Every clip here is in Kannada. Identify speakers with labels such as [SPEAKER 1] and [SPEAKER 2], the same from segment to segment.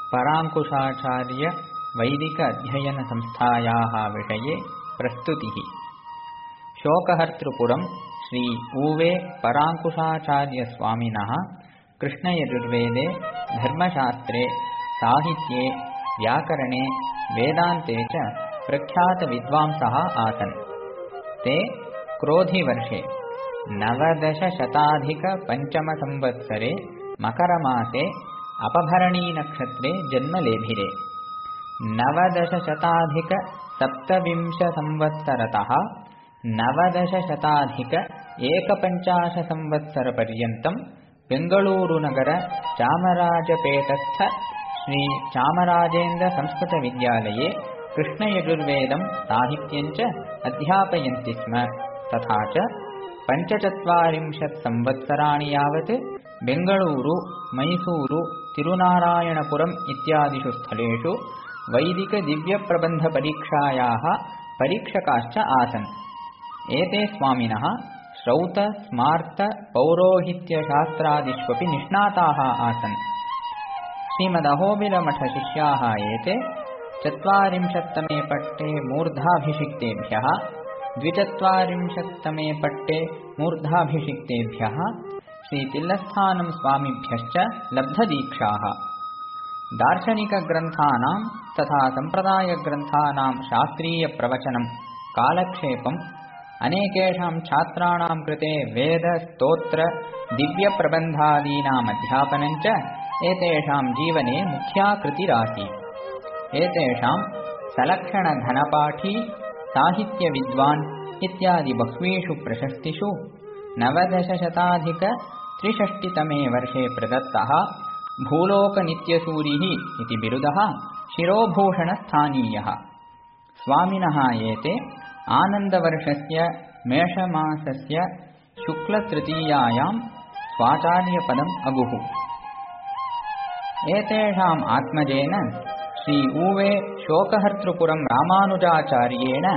[SPEAKER 1] पराङ्कुशाचार्य वैदिक अध्ययन संस्थायाः विषये प्रस्तुतिः। शोकहर्तृपुरं श्री ऊवे पराङ्कुशाचार्य स्वामिनः कृष्णयजुर्वेदे धर्मशास्त्रे साहित्ये व्याकरणे वेदान्ते च प्रख्यातविद्वांसः आसन्। ते क्रोधिवर्षे 1905 मकरमासे अपभरणीनक्षत्रे जन्मलेभिरे। 1927 1950 बेंगळूरुनगर चामराजपेटस्थ श्री चामराजेन्द्र संस्कृतविद्यालये कृष्णयजुर्वेदं साहित्यं च अध्यापयन्ति स्म। तथा च 45 यावत् बेंगळूरु, मैसूरु, तिरुनारायणपुरम् इत्यादिषु स्थलेषु वैदिक दिव्यप्रबन्धपरीक्षायाः परीक्षकाश्च आसन्। एते स्वामिनः श्रौत, स्मार्त, पौरोहित्यशास्त्रादिष्वपि निष्णाताः आसन्। श्रीमदहोबिलमठशिष्याः एते 40तमे पट्टे मूर्धाभिषिक्तेभ्यः, 42तमे पट्टे मूर्धाभिषिक्तेभ्यः श्रीतिल्लस्थानं स्वामिभ्यश्च लब्धदीक्षाः। दार्शनिकग्रन्थानां तथा सम्प्रदायग्रन्थानां शास्त्रीयप्रवचनं, कालक्षेपम्, अनेकेषां छात्राणां कृते वेद, स्तोत्र, दिव्यप्रबन्धादीनाम् अध्यापनं च एतेषां जीवने मुख्या कृतिरासीत्। एतेषां सलक्षणघनपाठी, साहित्यविद्वान् इत्यादि बह्वीषु प्रशस्तिषु 1963 वर्षे प्रदत्तः भूलोकनित्यसूरिः इति बिरुदः शिरोभूषणस्थानीयः। स्वामिनः एते आनन्दवर्षस्य मेषमासस्य शुक्लतृतीयायां स्वाचार्यपदम् अगुः। एतेषाम् आत्मजेन श्री ऊवे शोकहर्तृपुरं रामानुजाचार्येण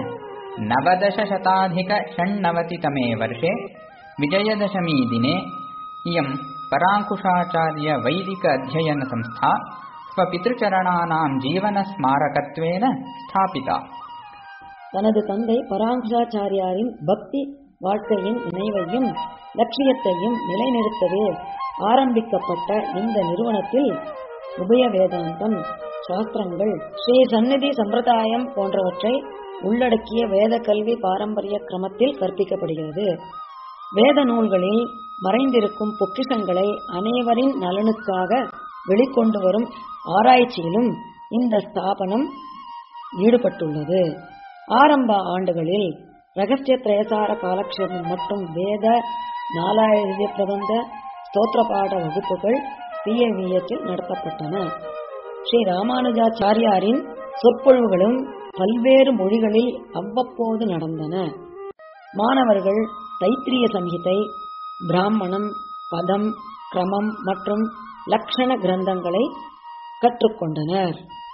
[SPEAKER 1] 1996 वर्षे विजयदशमी दिने इयं पराङ्कुशाचार्य वैदिक अध्ययन संस्था स्वपितृचरणानां जीवनस्मारकत्वेन स्थापिता।
[SPEAKER 2] தனது தந்தை பராங்குஷாச்சாரியாரின் பக்தி வாழ்க்கையின் நினைவையும் லட்சியத்தையும் நிலைநிறுத்தவே ஆரம்பிக்கப்பட்ட இந்த நிறுவனத்தில் உபய வேதாந்தம், சாஸ்திரங்கள், ஸ்ரீ சந்நிதி சம்பிரதாயம் போன்றவற்றை உள்ளடக்கிய வேத கல்வி பாரம்பரிய கிரமத்தில் கற்பிக்கப்படுகிறது. வேத நூல்களில் மறைந்திருக்கும் பொக்கிஷங்களை அனைவரின் நலனுக்காக வெளிக்கொண்டு வரும் ஆராய்ச்சியிலும் இந்த ஸ்தாபனம் ஈடுபட்டுள்ளது. ஆரம்ப ஆண்டுகளில் ரகசிய திரயசார காலக்ஷேபம் மற்றும் வேத நாலாயிர பிரபந்த ஸ்தோத்திர பாட வகுப்புகள் PAVS நடத்தப்பட்டன. ஸ்ரீ ராமானுஜாச்சாரியாரின் சொற்பொழிவுகளும் பல்வேறு மொழிகளில் அவ்வப்போது நடந்தன. மாணவர்கள் தைத்திரிய சம்ஹிதை, பிராமணம், பதம், கிரமம் மற்றும் லக்ஷண கிரந்தங்களை கற்றுக்கொண்டனர்.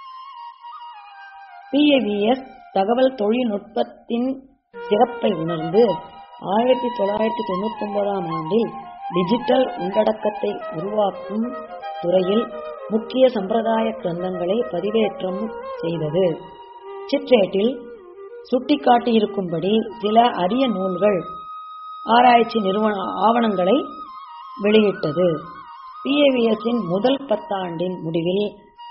[SPEAKER 2] PAVS தகவல் தொழில்நுட்பத்தின் சிறப்பை உணர்ந்து 1999 ஆண்டில் டிஜிட்டல் உள்ளடக்கத்தை உருவாக்கும் துறையில் முக்கிய சம்பிரதாய கிரந்தங்களை பதிவேற்றம் செய்தது. சிற்றேட்டில் சுட்டிக்காட்டியிருக்கும்படி சில அரிய நூல்கள், ஆராய்ச்சி நிறுவன ஆவணங்களை வெளியிட்டது. PAVSஇன் முதல் 10 ஆண்டின் முடிவில்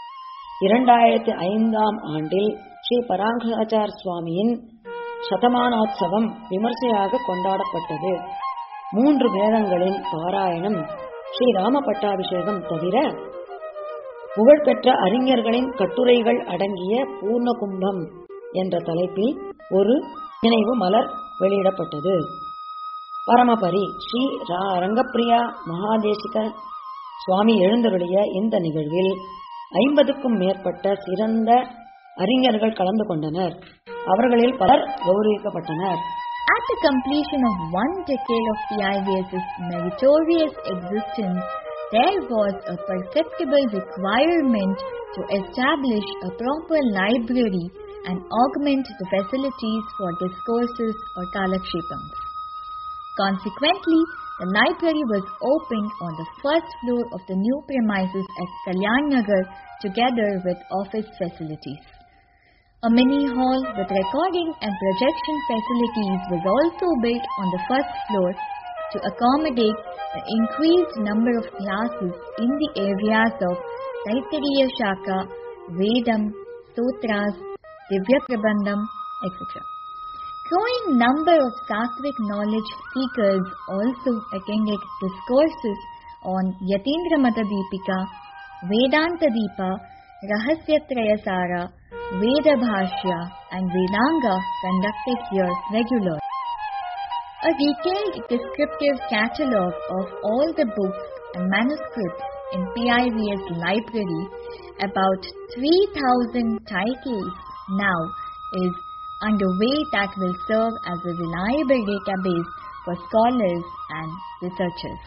[SPEAKER 2] 2005 ஆண்டில் ஸ்ரீ பராங்குஷாச்சார் சுவாமியின் சதமானோத்சவம் விமர்சையாக கொண்டாடப்பட்டது. 3 வேதங்களின் பாராயணம், ஸ்ரீ ராம பட்டாபிஷேகம் தவிர புகழ்பெற்ற அறிஞர்களின் கட்டுரைகள் அடங்கிய பூர்ண கும்பம் என்ற தலைப்பில் ஒரு நினைவு மலர் வெளியிடப்பட்டது. பரமபரி ஸ்ரீ ரங்கப்பிரியா மகாதேசிக சுவாமி எழுந்தருளிய இந்த நிகழ்வில் 50க்கும் மேற்பட்ட சிறந்த அறிஞர்கள் கலந்து கொண்டனர். அவர்களில் பலர் கௌரவிக்கப்பட்டனர்.
[SPEAKER 3] At the completion of 1 decade of PIVS's meritorious existence, there was a perceptible requirement to establish a proper library and augment the facilities for discourses or kalakshepams. Consequently, the library was opened on the first floor of the new premises at Kalyan Nagar together with office facilities. A mini hall with recording and projection facilities was also built on the first floor to accommodate the increased number of classes in the areas of Taittiriya Shaka, Vedam, Sutras, Divya Prabandham, etc. Growing number of Sattvic knowledge seekers also attended discourses on Yatindra Mata Deepika, Vedanta Deepa, Rahasya Trayasara, Veda Bhashya and Vedanga conducted here regularly. A detailed descriptive catalogue of all the books and manuscripts in PIVS library, about 3,000 titles now, is underway that will serve as a reliable database for scholars and researchers.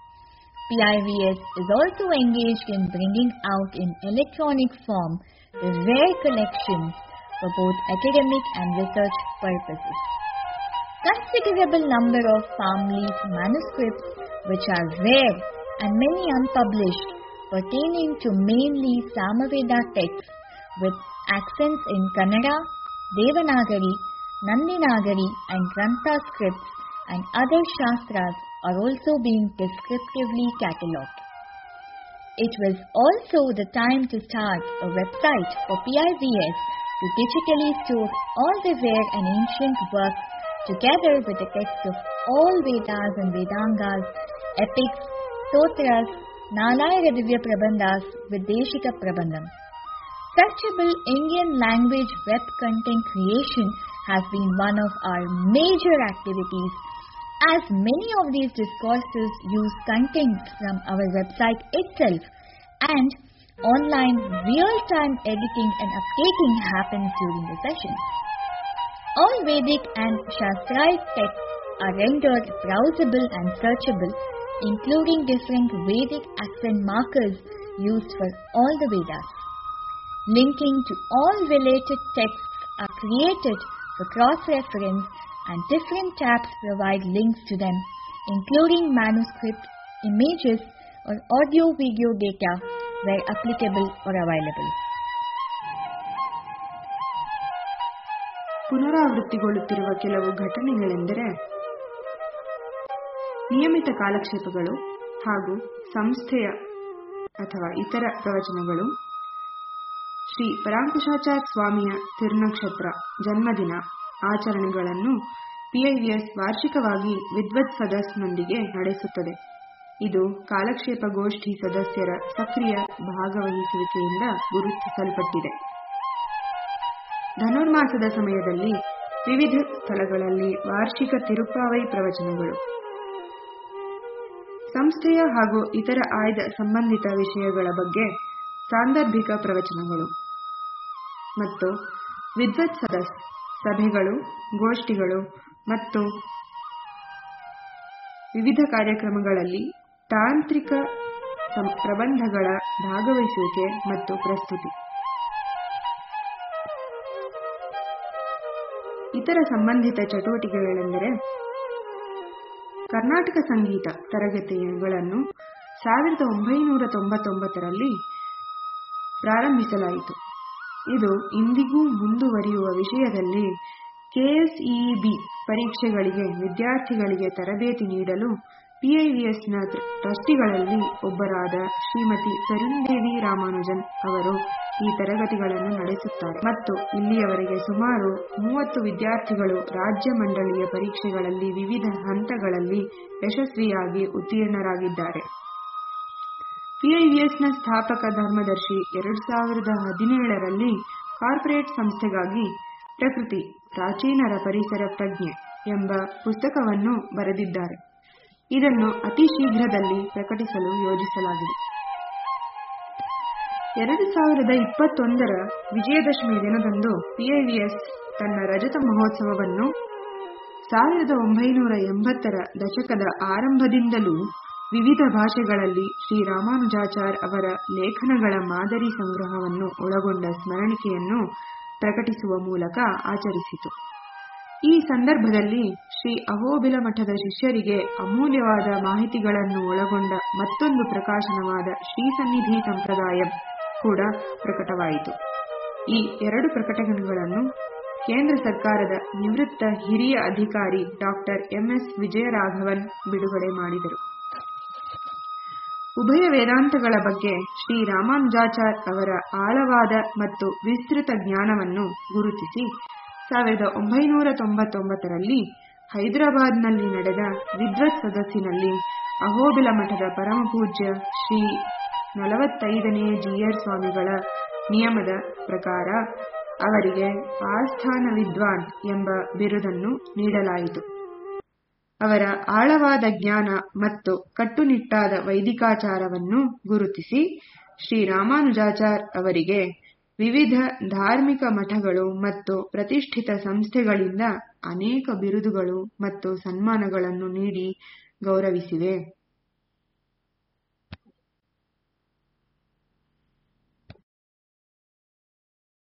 [SPEAKER 3] PIVS is also engaged in bringing out in electronic form the rare collections for both academic and research purposes. Considerable number of Palm-leaf manuscripts which are rare and many unpublished pertaining to mainly Samaveda texts with accents in Kannada, Devanagari, Nandinagari and Grantha scripts and other Shastras are also being descriptively catalogued. It was also the time to start a website for PIVS to digitally store all the rare and ancient works together with the text of all Vedas and Vedangas, epics, Stotras, Nalayana Divya Prabandhas with Deshika Prabandham. Searchable Indian language web content creation has been one of our major activities, as many of these discourses use content from our website itself and online real-time editing and updating happens during the sessions. All Vedic and Shastraic texts are rendered browsable and searchable, including different Vedic accent markers used for all the Vedas. Linking to all related texts are created for cross-reference and different tabs provide links to them, including manuscript, images or audio-video data where applicable or available.
[SPEAKER 4] ಪುನರಾವೃತ್ತಿಗೊಳ್ಳುತ್ತಿರುವ ಕೆಲವು ಘಟನೆಗಳೆಂದರೆ ನಿಯಮಿತ ಕಾಲಕ್ಷೇಪಗಳು ಹಾಗೂ ಸಂಸ್ಥೆಯ ಅಥವಾ ಇತರ ಪ್ರವಚನಗಳು, ಶ್ರೀ ಪರಾಂಕುಶಾಚಾರ್ಯ ಸ್ವಾಮಿಯ ತಿರುನಕ್ಷತ್ರ ಜನ್ಮದಿನ ಆಚರಣೆಗಳನ್ನು PIVS ವಾರ್ಷಿಕವಾಗಿ ವಿದ್ವತ್ ಸದಸ್ನೊಂದಿಗೆ ನಡೆಸುತ್ತದೆ. ಇದು ಕಾಲಕ್ಷೇಪ ಗೋಷ್ಠಿ ಸದಸ್ಯರ ಸಕ್ರಿಯ ಭಾಗವಹಿಸುವಿಕೆಯಿಂದ ಗುರುತಿಸಲ್ಪಟ್ಟಿದೆ. ಧನುರ್ಮಾಸದ ಸಮಯದಲ್ಲಿ ವಿವಿಧ ಸ್ಥಳಗಳಲ್ಲಿ ವಾರ್ಷಿಕ ತಿರುಪ್ಪಾವೈ ಪ್ರವಚನಗಳು, ಸಂಸ್ಥೆಯ ಹಾಗೂ ಇತರ ಆಯ್ದ ಸಂಬಂಧಿತ ವಿಷಯಗಳ ಬಗ್ಗೆ ಸಾಂದರ್ಭಿಕ ಪ್ರವಚನಗಳು ಮತ್ತು ವಿದ್ವತ್ ಸಭೆಗಳು, ಗೋಷ್ಠಿಗಳು ಮತ್ತು ವಿವಿಧ ಕಾರ್ಯಕ್ರಮಗಳಲ್ಲಿ ತಾಂತ್ರಿಕ ಪ್ರಬಂಧಗಳ ಭಾಗವಹಿಸುವಿಕೆ ಮತ್ತು ಪ್ರಸ್ತುತಿ. ಇತರ ಸಂಬಂಧಿತ ಚಟುವಟಿಕೆಗಳೆಂದರೆ ಕರ್ನಾಟಕ ಸಂಗೀತ ತರಗತಿಗಳನ್ನು 1999ರಲ್ಲಿ ಪ್ರಾರಂಭಿಸಲಾಯಿತು. ಇದು ಇಂದಿಗೂ ಮುಂದುವರಿಯುವ ವಿಷಯದಲ್ಲಿ KSEEB ಪರೀಕ್ಷೆಗಳಿಗೆ ವಿದ್ಯಾರ್ಥಿಗಳಿಗೆ ತರಬೇತಿ ನೀಡಲು PIVSನ ಟ್ರಸ್ಟಿಗಳಲ್ಲಿ ಒಬ್ಬರಾದ ಶ್ರೀಮತಿ ತರುಣ್ದೇವಿ ರಾಮಾನುಜನ್ ಅವರು ಈ ತರಗತಿಗಳನ್ನು ನಡೆಸುತ್ತಾರೆ ಮತ್ತು ಇಲ್ಲಿಯವರೆಗೆ ಸುಮಾರು 30 ವಿದ್ಯಾರ್ಥಿಗಳು ರಾಜ್ಯ ಮಂಡಳಿಯ ಪರೀಕ್ಷೆಗಳಲ್ಲಿ ವಿವಿಧ ಹಂತಗಳಲ್ಲಿ ಯಶಸ್ವಿಯಾಗಿ ಉತ್ತೀರ್ಣರಾಗಿದ್ದಾರೆ. PIVSನ ಸ್ಥಾಪಕ ಧರ್ಮದರ್ಶಿ 2017ರಲ್ಲಿ ಕಾರ್ಪೊರೇಟ್ ಸಂಸ್ಥೆಗಾಗಿ ಪ್ರಕೃತಿ ಪ್ರಾಚೀನರ ಪರಿಸರ ಪ್ರಜ್ಞೆ ಎಂಬ ಪುಸ್ತಕವನ್ನು ಬರೆದಿದ್ದಾರೆ. ಇದನ್ನು ಅತಿ ಶೀಘ್ರದಲ್ಲಿ ಪ್ರಕಟಿಸಲು ಯೋಜಿಸಲಾಗಿದೆ. 2021ರ ವಿಜಯದಶಮಿ ದಿನದಂದು PIVS ತನ್ನ ರಜತ ಮಹೋತ್ಸವವನ್ನು 1980ರ ದಶಕದ ಆರಂಭದಿಂದಲೂ ವಿವಿಧ ಭಾಷೆಗಳಲ್ಲಿ ಶ್ರೀ ರಾಮಾನುಜಾಚಾರ್ಯ ಅವರ ಲೇಖನಗಳ ಮಾದರಿ ಸಂಗ್ರಹವನ್ನು ಒಳಗೊಂಡ ಸ್ಮರಣಿಕೆಯನ್ನು ಪ್ರಕಟಿಸುವ ಮೂಲಕ ಆಚರಿಸಿತು. ಈ ಸಂದರ್ಭದಲ್ಲಿ ಶ್ರೀ ಅಹೋಬಿಲ ಮಠದ ಶಿಷ್ಯರಿಗೆ ಅಮೂಲ್ಯವಾದ ಮಾಹಿತಿಗಳನ್ನು ಒಳಗೊಂಡ ಮತ್ತೊಂದು ಪ್ರಕಾಶನವಾದ ಶ್ರೀ ಸನ್ನಿಧಿ ಸಂಪ್ರದಾಯ ಕೂಡ ಪ್ರಕಟವಾಯಿತು. ಈ 2 ಪ್ರಕಟಣೆಗಳನ್ನು ಕೇಂದ್ರ ಸರ್ಕಾರದ ನಿವೃತ್ತ ಹಿರಿಯ ಅಧಿಕಾರಿ ಡಾಕ್ಟರ್ MS ವಿಜಯರಾಘವನ್ ಬಿಡುಗಡೆ ಮಾಡಿದರು. ಉಭಯ ವೇದಾಂತಗಳ ಬಗ್ಗೆ ಶ್ರೀ ರಾಮಾನುಜಾಚಾರ್ ಅವರ ಆಳವಾದ ಮತ್ತು ವಿಸ್ತೃತ ಜ್ಞಾನವನ್ನು ಗುರುತಿಸಿ 1999ರಲ್ಲಿ ಹೈದರಾಬಾದ್ನಲ್ಲಿ ನಡೆದ ವಿದ್ವತ್ ಸದಸ್ಸಿನಲ್ಲಿ ಅಹೋಬಿಲ ಮಠದ ಪರಮಪೂಜ್ಯ ಶ್ರೀ 45ನೇ ಜೀಯರ್ ಸ್ವಾಮಿಗಳ ನಿಯಮದ ಪ್ರಕಾರ ಅವರಿಗೆ ಆಸ್ಥಾನ ವಿದ್ವಾನ್ ಎಂಬ ಬಿರುದನ್ನು ನೀಡಲಾಯಿತು. ಅವರ ಆಳವಾದ ಜ್ಞಾನ ಮತ್ತು ಕಟ್ಟುನಿಟ್ಟಾದ ವೈದಿಕಾಚಾರವನ್ನು ಗುರುತಿಸಿ ಶ್ರೀ ರಾಮಾನುಜಾಚಾರ್ ಅವರಿಗೆ ವಿವಿಧ ಧಾರ್ಮಿಕ ಮಠಗಳು ಮತ್ತು ಪ್ರತಿಷ್ಠಿತ ಸಂಸ್ಥೆಗಳಿಂದ ಅನೇಕ ಬಿರುದುಗಳು ಮತ್ತು ಸನ್ಮಾನಗಳನ್ನು ನೀಡಿ ಗೌರವಿಸಿವೆ.